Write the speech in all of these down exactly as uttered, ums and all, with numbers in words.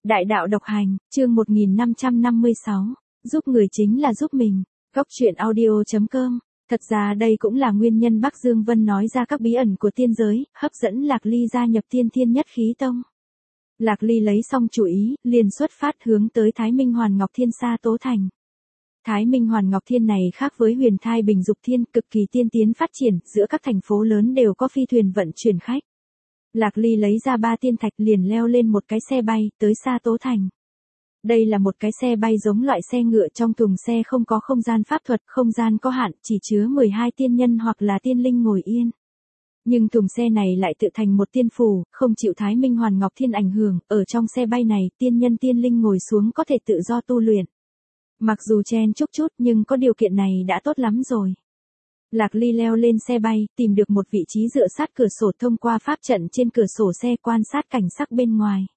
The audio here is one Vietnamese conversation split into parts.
Đại đạo độc hành, chương một nghìn năm trăm năm mươi sáu, giúp người chính là giúp mình. Góc truyện audio chấm com. Thật ra đây cũng là nguyên nhân Bắc Dương Vân nói ra các bí ẩn của tiên giới, hấp dẫn Lạc Ly gia nhập Tiên Thiên Nhất Khí Tông. Lạc Ly lấy xong chủ ý, liền xuất phát hướng tới Thái Minh Hoàn Ngọc Thiên Sa Tố Thành. Thái Minh Hoàn Ngọc Thiên này khác với Huyền Thai Bình Dục Thiên, cực kỳ tiên tiến phát triển, giữa các thành phố lớn đều có phi thuyền vận chuyển khách. Lạc Ly lấy ra ba tiên thạch liền leo lên một cái xe bay, tới Sa Tố Thành. Đây là một cái xe bay giống loại xe ngựa, trong thùng xe không có không gian pháp thuật, không gian có hạn, chỉ chứa mười hai tiên nhân hoặc là tiên linh ngồi yên. Nhưng thùng xe này lại tự thành một tiên phù, không chịu Thái Minh Hoàn Ngọc Thiên ảnh hưởng, ở trong xe bay này, tiên nhân tiên linh ngồi xuống có thể tự do tu luyện. Mặc dù chen chúc chút nhưng có điều kiện này đã tốt lắm rồi. Lạc Ly leo lên xe bay, tìm được một vị trí dựa sát cửa sổ, thông qua pháp trận trên cửa sổ xe quan sát cảnh sắc bên ngoài.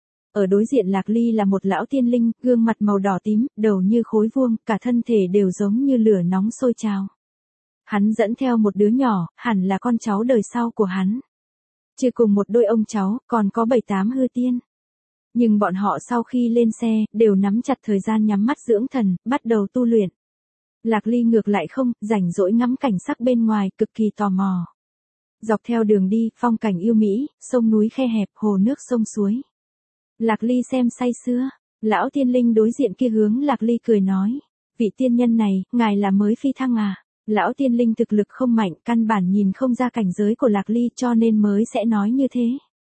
Ở đối diện Lạc Ly là một lão tiên linh, gương mặt màu đỏ tím, đầu như khối vuông, cả thân thể đều giống như lửa nóng sôi trào. Hắn dẫn theo một đứa nhỏ, hẳn là con cháu đời sau của hắn. Chưa cùng một đôi ông cháu, còn có bảy tám hư tiên. Nhưng bọn họ sau khi lên xe, đều nắm chặt thời gian nhắm mắt dưỡng thần, bắt đầu tu luyện. Lạc Ly ngược lại không, rảnh rỗi ngắm cảnh sắc bên ngoài, cực kỳ tò mò. Dọc theo đường đi, phong cảnh yêu mỹ, sông núi khe hẹp, hồ nước sông suối. Lạc Ly xem say sưa, lão tiên linh đối diện kia hướng Lạc Ly cười nói, vị tiên nhân này, ngài là mới phi thăng à? Lão tiên linh thực lực không mạnh, căn bản nhìn không ra cảnh giới của Lạc Ly cho nên mới sẽ nói như thế.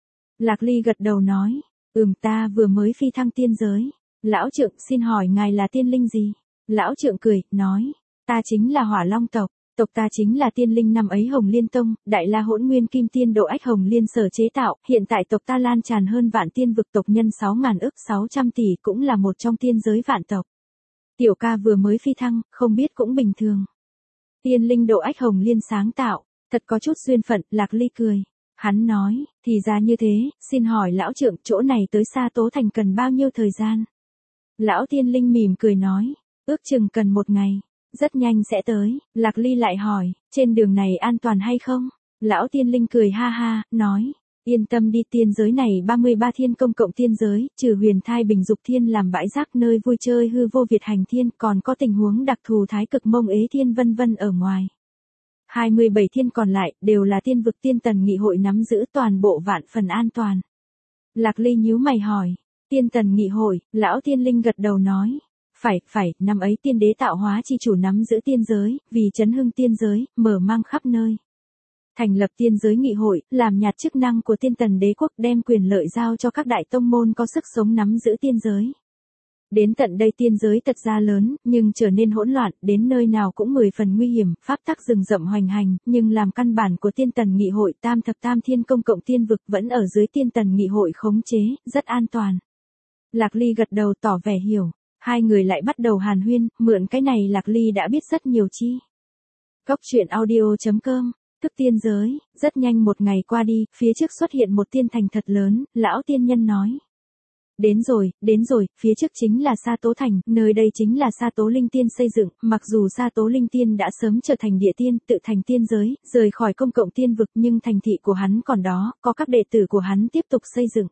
Lạc Ly gật đầu nói, ừm ta vừa mới phi thăng tiên giới. Lão trượng xin hỏi ngài là tiên linh gì? Lão trượng cười, nói, ta chính là Hỏa Long tộc, tộc ta chính là tiên linh năm ấy Hồng Liên Tông, Đại La Hỗn Nguyên Kim Tiên độ ách Hồng Liên sở chế tạo, hiện tại tộc ta lan tràn hơn vạn tiên vực, tộc nhân sáu ngàn ức sáu trăm tỷ, cũng là một trong tiên giới vạn tộc. Tiểu ca vừa mới phi thăng, không biết cũng bình thường. Tiên linh độ ách Hồng Liên sáng tạo, thật có chút duyên phận, Lạc Ly cười. Hắn nói, thì ra như thế, xin hỏi lão trượng, chỗ này tới Sa Tố Thành cần bao nhiêu thời gian? Lão tiên linh mỉm cười nói, ước chừng cần một ngày, rất nhanh sẽ tới. Lạc Ly lại hỏi, trên đường này an toàn hay không? Lão tiên linh cười ha ha, nói, yên tâm đi, tiên giới này ba mươi ba thiên công cộng tiên giới, trừ Huyền Thai Bình Dục Thiên làm bãi rác nơi vui chơi hư vô Việt Hành Thiên, còn có tình huống đặc thù Thái Cực Mông Ế Thiên vân vân ở ngoài. hai mươi bảy thiên còn lại, đều là tiên vực Tiên Tần Nghị hội nắm giữ, toàn bộ vạn phần an toàn. Lạc Ly nhíu mày hỏi, Tiên Tần Nghị hội? Lão tiên linh gật đầu nói, phải, phải, năm ấy tiên đế tạo hóa chi chủ nắm giữ tiên giới, vì chấn hưng tiên giới, mở mang khắp nơi. Thành lập tiên giới nghị hội, làm nhạt chức năng của tiên tần đế quốc, đem quyền lợi giao cho các đại tông môn có sức sống nắm giữ tiên giới. Đến tận đây tiên giới thật ra lớn, nhưng trở nên hỗn loạn, đến nơi nào cũng mười phần nguy hiểm, pháp tắc rừng rậm hoành hành, nhưng làm căn bản của tiên tần nghị hội, tam thập tam thiên công cộng tiên vực vẫn ở dưới tiên tần nghị hội khống chế, rất an toàn. Lạc Ly gật đầu tỏ vẻ hiểu, hai người lại bắt đầu hàn huyên, mượn cái này Lạc Ly đã biết rất nhiều chi. Góc truyện audio chấm com. Thức tiên giới, rất nhanh một ngày qua đi, phía trước xuất hiện một tiên thành thật lớn, lão tiên nhân nói. Đến rồi, đến rồi, phía trước chính là Sa Tố Thành, nơi đây chính là Sa Tố Linh Tiên xây dựng, mặc dù Sa Tố Linh Tiên đã sớm trở thành địa tiên, tự thành tiên giới, rời khỏi công cộng tiên vực, nhưng thành thị của hắn còn đó, có các đệ tử của hắn tiếp tục xây dựng.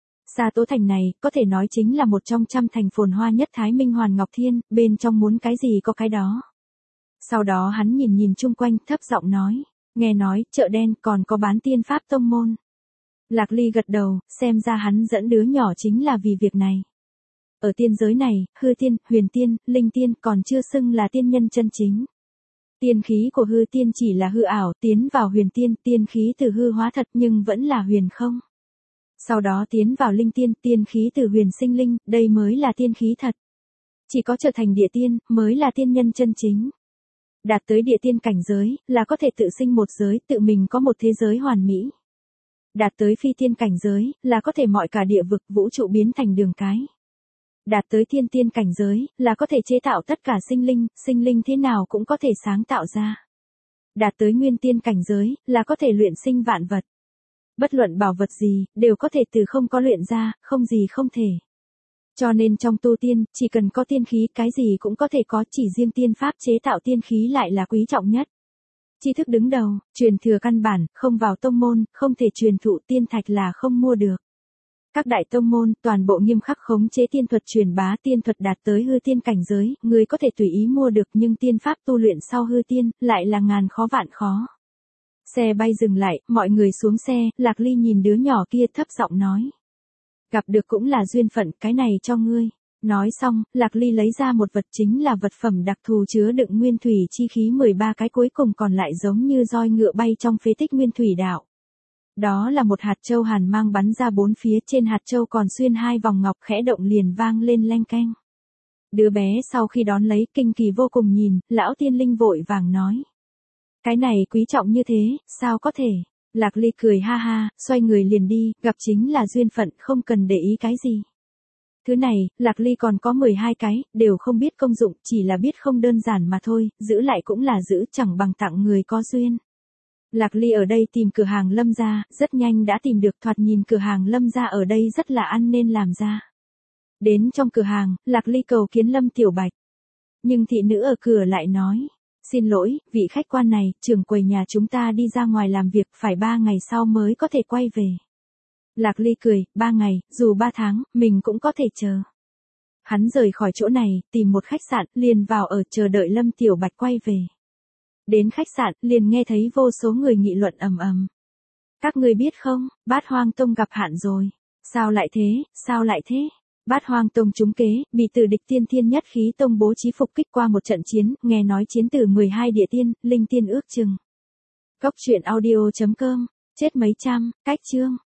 Sa Tố Thành này, có thể nói chính là một trong trăm thành phồn hoa nhất Thái Minh Hoàn Ngọc Thiên, bên trong muốn cái gì có cái đó. Sau đó hắn nhìn nhìn chung quanh, thấp giọng nói, nghe nói, chợ đen còn có bán tiên pháp tông môn. Lạc Ly gật đầu, xem ra hắn dẫn đứa nhỏ chính là vì việc này. Ở tiên giới này, hư tiên, huyền tiên, linh tiên còn chưa xưng là tiên nhân chân chính. Tiên khí của hư tiên chỉ là hư ảo, tiến vào huyền tiên, tiên khí từ hư hóa thật nhưng vẫn là huyền không. Sau đó tiến vào linh tiên, tiên khí từ huyền sinh linh, đây mới là tiên khí thật. Chỉ có trở thành địa tiên, mới là tiên nhân chân chính. Đạt tới địa tiên cảnh giới, là có thể tự sinh một giới, tự mình có một thế giới hoàn mỹ. Đạt tới phi tiên cảnh giới, là có thể mọi cả địa vực vũ trụ biến thành đường cái. Đạt tới thiên tiên cảnh giới, là có thể chế tạo tất cả sinh linh, sinh linh thế nào cũng có thể sáng tạo ra. Đạt tới nguyên tiên cảnh giới, là có thể luyện sinh vạn vật. Bất luận bảo vật gì, đều có thể từ không có luyện ra, không gì không thể. Cho nên trong tu tiên, chỉ cần có tiên khí, cái gì cũng có thể có, chỉ riêng tiên pháp chế tạo tiên khí lại là quý trọng nhất. Tri thức đứng đầu, truyền thừa căn bản, không vào tông môn, không thể truyền thụ, tiên thạch là không mua được. Các đại tông môn, toàn bộ nghiêm khắc khống chế tiên thuật truyền bá tiên thuật đạt tới hư tiên cảnh giới, người có thể tùy ý mua được nhưng tiên pháp tu luyện sau hư tiên, lại là ngàn khó vạn khó. Xe bay dừng lại, mọi người xuống xe, Lạc Ly nhìn đứa nhỏ kia thấp giọng nói. Gặp được cũng là duyên phận, cái này cho ngươi. Nói xong, Lạc Ly lấy ra một vật chính là vật phẩm đặc thù chứa đựng nguyên thủy chi khí mười ba cái cuối cùng còn lại giống như roi ngựa bay trong phế tích nguyên thủy đạo. Đó là một hạt châu hàn mang bắn ra bốn phía, trên hạt châu còn xuyên hai vòng ngọc, khẽ động liền vang lên leng keng. Đứa bé sau khi đón lấy kinh kỳ vô cùng nhìn, lão tiên linh vội vàng nói. Cái này quý trọng như thế, sao có thể? Lạc Ly cười ha ha, xoay người liền đi, gặp chính là duyên phận, không cần để ý cái gì. Thứ này, Lạc Ly còn có mười hai cái, đều không biết công dụng, chỉ là biết không đơn giản mà thôi, giữ lại cũng là giữ, chẳng bằng tặng người có duyên. Lạc Ly ở đây tìm cửa hàng Lâm gia, rất nhanh đã tìm được, thoạt nhìn cửa hàng Lâm gia ở đây rất là ăn nên làm ra. Đến trong cửa hàng, Lạc Ly cầu kiến Lâm Tiểu Bạch. Nhưng thị nữ ở cửa lại nói, xin lỗi, vị khách quan này, trưởng quầy nhà chúng ta đi ra ngoài làm việc, phải ba ngày sau mới có thể quay về. Lạc Ly cười, ba ngày, dù ba tháng, mình cũng có thể chờ. Hắn rời khỏi chỗ này, tìm một khách sạn, liền vào ở chờ đợi Lâm Tiểu Bạch quay về. Đến khách sạn, liền nghe thấy vô số người nghị luận ầm ầm. Các người biết không, Bát Hoang Tông gặp hạn rồi. Sao lại thế, sao lại thế? Bát Hoang Tông trúng kế, bị từ địch tiên thiên nhất khí tông bố trí phục kích qua một trận chiến, nghe nói chiến từ mười hai địa tiên, linh tiên ước chừng. Cốc truyện audio chấm com, chết mấy trăm, cách chương.